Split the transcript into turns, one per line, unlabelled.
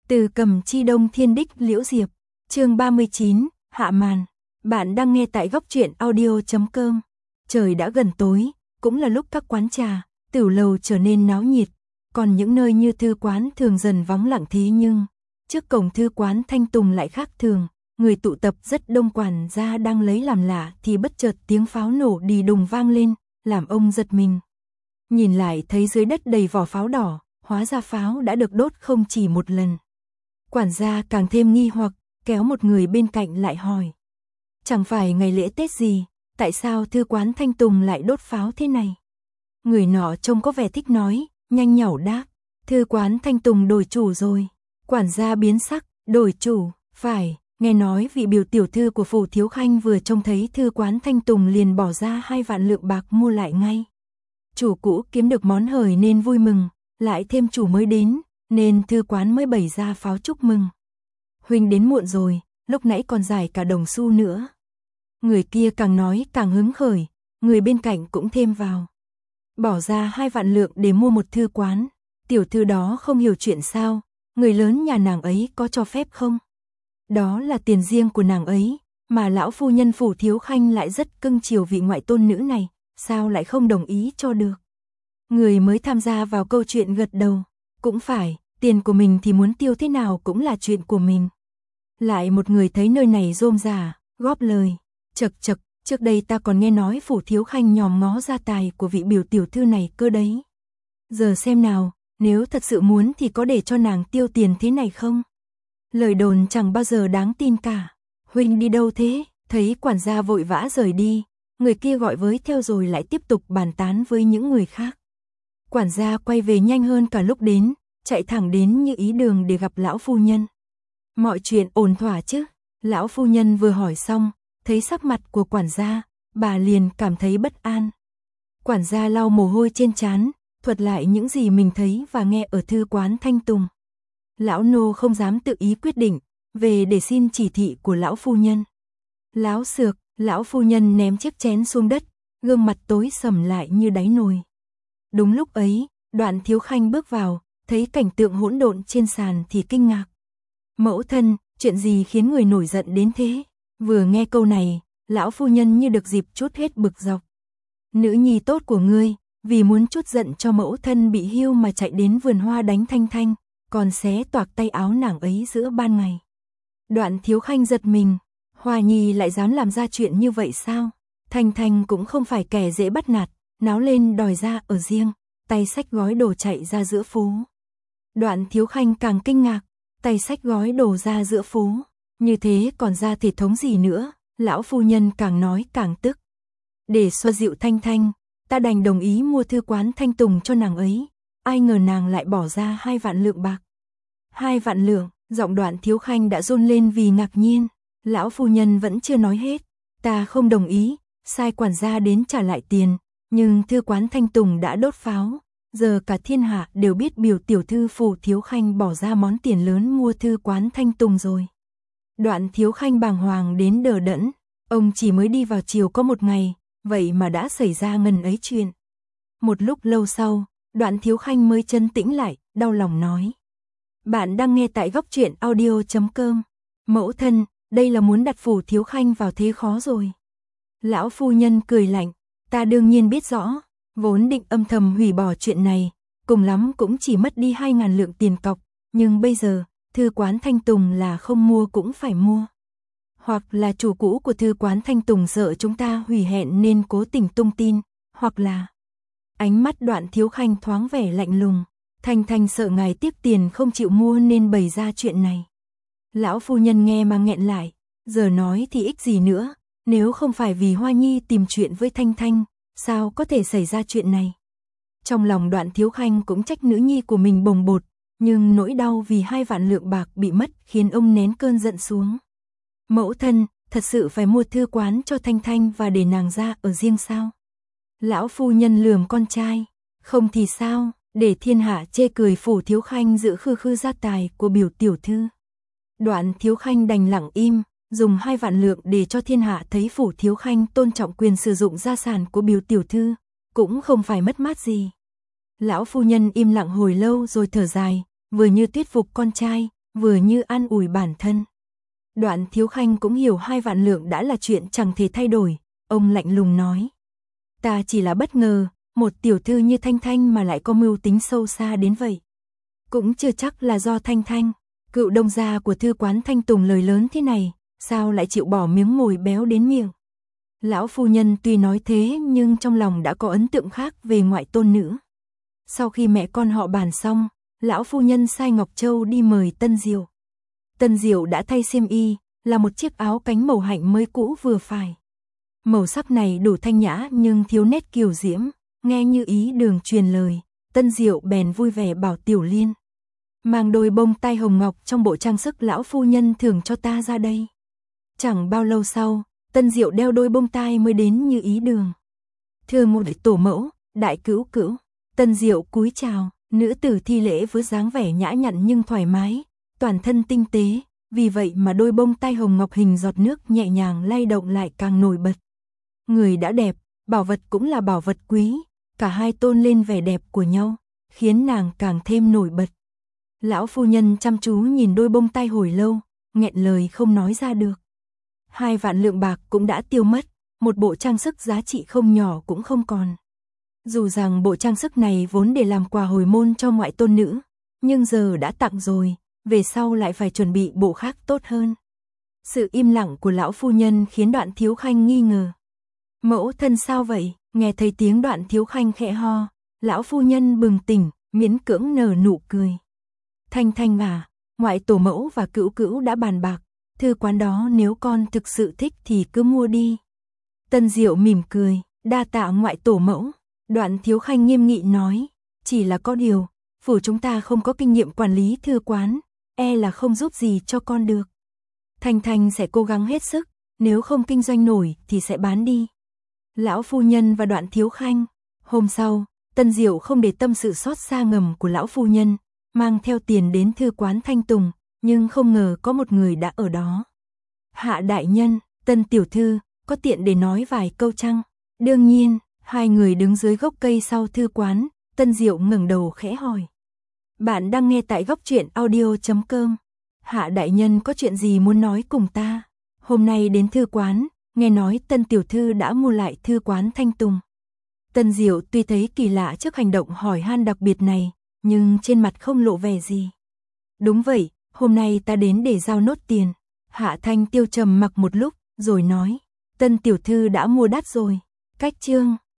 Từ Cầm Chi Đông Thiên Đích Liễu Diệp, chương 39, hạ màn. Bạn đang nghe tại góc truyện audio.com. Trời đã gần tối, cũng là lúc các quán trà, tửu lầu trở nên náo nhiệt, còn những nơi như thư quán thường dần vắng lặng thế nhưng trước cổng thư quán Thanh Tùng lại khác thường, người tụ tập rất đông. Quản gia đang lấy làm lạ thì bất chợt tiếng pháo nổ đì đùng vang lên, làm ông giật mình. Nhìn lại thấy dưới đất đầy vỏ pháo đỏ, hóa ra pháo đã được đốt không chỉ một lần. Quản gia càng thêm nghi hoặc, kéo một người bên cạnh lại hỏi. Chẳng phải ngày lễ Tết gì, tại sao thư quán Thanh Tùng lại đốt pháo thế này? Người nọ trông có vẻ thích nói, nhanh nhảu đáp. Thư quán Thanh Tùng đổi chủ rồi. Quản gia biến sắc, đổi chủ, phải, nghe nói vị biểu tiểu thư của phủ Thiếu Khanh vừa trông thấy thư quán Thanh Tùng liền bỏ ra 2 vạn lượng bạc mua lại ngay. Chủ cũ kiếm được món hời nên vui mừng, lại thêm chủ mới đến, nên thư quán mới bày ra pháo chúc mừng. Huynh đến muộn rồi, lúc nãy còn giải cả đồng xu nữa. Người kia càng nói càng hứng khởi, người bên cạnh cũng thêm vào. Bỏ ra 2 vạn lượng để mua một thư quán, tiểu thư đó không hiểu chuyện sao, người lớn nhà nàng ấy có cho phép không? Đó là tiền riêng của nàng ấy, mà lão phu nhân phủ Thiếu Khanh lại rất cưng chiều vị ngoại tôn nữ này, sao lại không đồng ý cho được? Người mới tham gia vào câu chuyện gật đầu, cũng phải, tiền của mình thì muốn tiêu thế nào cũng là chuyện của mình. Lại một người thấy nơi này rôm rả, góp lời, chậc chậc, trước đây ta còn nghe nói phủ Thiếu Khanh nhòm ngó gia tài của vị biểu tiểu thư này cơ đấy. Giờ xem nào, nếu thật sự muốn thì có để cho nàng tiêu tiền thế này không? Lời đồn chẳng bao giờ đáng tin cả. Huynh đi đâu thế? Thấy quản gia vội vã rời đi, người kia gọi với theo rồi lại tiếp tục bàn tán với những người khác. Quản gia quay về nhanh hơn cả lúc đến, chạy thẳng đến như ý đường để gặp lão phu nhân. Mọi chuyện ổn thỏa chứ? Lão phu nhân vừa hỏi xong, thấy sắc mặt của quản gia, bà liền cảm thấy bất an. Quản gia lau mồ hôi trên trán, thuật lại những gì mình thấy và nghe ở thư quán Thanh Tùng. Lão nô không dám tự ý quyết định, về để xin chỉ thị của lão phu nhân. Láo xược, lão phu nhân ném chiếc chén xuống đất, gương mặt tối sầm lại như đáy nồi. Đúng lúc ấy, Đoạn Thiếu Khanh bước vào, thấy cảnh tượng hỗn độn trên sàn thì kinh ngạc. Mẫu thân, chuyện gì khiến người nổi giận đến thế? Vừa nghe câu này, lão phu nhân như được dịp trút hết bực dọc. Nữ nhi tốt của ngươi, vì muốn trút giận cho mẫu thân bị hiu mà chạy đến vườn hoa đánh Thanh Thanh, còn xé toạc tay áo nàng ấy giữa ban ngày. Đoạn Thiếu Khanh giật mình, Hoa Nhi lại dám làm ra chuyện như vậy sao? Thanh Thanh cũng không phải kẻ dễ bắt nạt, náo lên đòi ra ở riêng, tay xách gói đồ chạy ra giữa phố. Đoạn Thiếu Khanh càng kinh ngạc, tay xách gói đồ ra giữa phố, như thế còn ra thể thống gì nữa? Lão phu nhân càng nói càng tức. Để xoa dịu Thanh Thanh, ta đành đồng ý mua thư quán Thanh Tùng cho nàng ấy, ai ngờ nàng lại bỏ ra 2 vạn lượng bạc. 2 vạn lượng, giọng Đoạn Thiếu Khanh đã run lên vì ngạc nhiên. Lão phu nhân vẫn chưa nói hết, ta không đồng ý, sai quản gia đến trả lại tiền, nhưng thư quán Thanh Tùng đã đốt pháo, giờ cả thiên hạ đều biết biểu tiểu thư phủ Thiếu Khanh bỏ ra món tiền lớn mua thư quán Thanh Tùng rồi. Đoạn Thiếu Khanh bàng hoàng đến đờ đẫn, ông chỉ mới đi vào chiều có 1 ngày, vậy mà đã xảy ra ngần ấy chuyện. Một lúc lâu sau, Đoạn Thiếu Khanh mới trấn tĩnh lại, đau lòng nói. Bạn đang nghe tại góc truyện audio.com. Mẫu thân, đây là muốn đặt phủ Thiếu Khanh vào thế khó rồi. Lão phu nhân cười lạnh, ta đương nhiên biết rõ, vốn định âm thầm hủy bỏ chuyện này, cùng lắm cũng chỉ mất đi 2.000 lượng tiền cọc, nhưng bây giờ, thư quán Thanh Tùng là không mua cũng phải mua. Hoặc là chủ cũ của thư quán Thanh Tùng sợ chúng ta hủy hẹn nên cố tình tung tin, hoặc là... Ánh mắt Đoạn Thiếu Khanh thoáng vẻ lạnh lùng, Thanh Thanh sợ ngài tiếc tiền không chịu mua nên bày ra chuyện này. Lão phu nhân nghe mà nghẹn lại, giờ nói thì ích gì nữa, nếu không phải vì Hoa Nhi tìm chuyện với Thanh Thanh, sao có thể xảy ra chuyện này. Trong lòng Đoạn Thiếu Khanh cũng trách nữ nhi của mình bồng bột, nhưng nỗi đau vì 2 vạn lượng bạc bị mất khiến ông nén cơn giận xuống. Mẫu thân, thật sự phải mua thư quán cho Thanh Thanh và để nàng ra ở riêng sao? Lão phu nhân lườm con trai, không thì sao, để thiên hạ chê cười phủ Thiếu Khanh giữ khư khư gia tài của biểu tiểu thư. Đoạn Thiếu Khanh đành lặng im, dùng 2 vạn lượng để cho thiên hạ thấy phủ Thiếu Khanh tôn trọng quyền sử dụng gia sản của biểu tiểu thư, cũng không phải mất mát gì. Lão phu nhân im lặng hồi lâu rồi thở dài, vừa như thuyết phục con trai, vừa như an ủi bản thân. Đoạn Thiếu Khanh cũng hiểu 2 vạn lượng đã là chuyện chẳng thể thay đổi, ông lạnh lùng nói. Ta chỉ là bất ngờ, một tiểu thư như Thanh Thanh mà lại có mưu tính sâu xa đến vậy. Cũng chưa chắc là do Thanh Thanh, cựu đông gia của thư quán Thanh Tùng lời lớn thế này, sao lại chịu bỏ miếng mồi béo đến miệng. Lão phu nhân tuy nói thế nhưng trong lòng đã có ấn tượng khác về ngoại tôn nữ. Sau khi mẹ con họ bàn xong, lão phu nhân sai Ngọc Châu đi mời Tân Diệu. Tân Diệu đã thay xiêm y, là một chiếc áo cánh màu hạnh mới cũ vừa phải. Màu sắc này đủ thanh nhã nhưng thiếu nét kiều diễm, nghe như ý đường truyền lời. Tân Diệu bèn vui vẻ bảo Tiểu Liên. Mang đôi bông tai hồng ngọc trong bộ trang sức lão phu nhân thưởng cho ta ra đây. Chẳng bao lâu sau, Tân Diệu đeo đôi bông tai mới đến như ý đường. Thưa một tổ mẫu, đại cữu cữu. Tân Diệu cúi chào, nữ tử thi lễ với dáng vẻ nhã nhặn nhưng thoải mái, toàn thân tinh tế, vì vậy mà đôi bông tai hồng ngọc hình giọt nước nhẹ nhàng lay động lại càng nổi bật. Người đã đẹp, bảo vật cũng là bảo vật quý, cả hai tôn lên vẻ đẹp của nhau, khiến nàng càng thêm nổi bật. Lão phu nhân chăm chú nhìn đôi bông tai hồi lâu, nghẹn lời không nói ra được. 2 vạn lượng bạc cũng đã tiêu mất, một bộ trang sức giá trị không nhỏ cũng không còn. Dù rằng bộ trang sức này vốn để làm quà hồi môn cho ngoại tôn nữ, nhưng giờ đã tặng rồi, về sau lại phải chuẩn bị bộ khác tốt hơn. Sự im lặng của lão phu nhân khiến Đoạn Thiếu Khanh nghi ngờ. Mẫu thân sao vậy? Nghe thấy tiếng Đoạn Thiếu Khanh khẽ ho, lão phu nhân bừng tỉnh, miễn cưỡng nở nụ cười. Thanh Thanh à, ngoại tổ mẫu và cữu cữu đã bàn bạc, thư quán đó nếu con thực sự thích thì cứ mua đi. Tân Diệu mỉm cười, đa tạ ngoại tổ mẫu. Đoạn Thiếu Khanh nghiêm nghị nói, chỉ là có điều, phủ chúng ta không có kinh nghiệm quản lý thư quán, e là không giúp gì cho con được. Thanh Thanh sẽ cố gắng hết sức, nếu không kinh doanh nổi thì sẽ bán đi. Lão phu nhân và Đoạn Thiếu Khanh. Hôm sau, Tân Diệu không để tâm sự xót xa ngầm của lão phu nhân, mang theo tiền đến thư quán Thanh Tùng, nhưng không ngờ có một người đã ở đó. Hạ đại nhân, Tân tiểu thư, có tiện để nói vài câu chăng? Đương nhiên. 2 người đứng dưới gốc cây sau thư quán, Tân Diệu ngẩng đầu khẽ hỏi. Bạn đang nghe tại góc truyện audio.com. Hạ đại nhân có chuyện gì muốn nói cùng ta? Hôm nay đến thư quán, nghe nói Tân tiểu thư đã mua lại thư quán Thanh Tùng. Tân Diệu tuy thấy kỳ lạ trước hành động hỏi han đặc biệt này, nhưng trên mặt không lộ vẻ gì. Đúng vậy, hôm nay ta đến để giao nốt tiền. Hạ Thanh Tiêu trầm mặc một lúc, rồi nói. Tân tiểu thư đã mua đắt rồi. Cách chương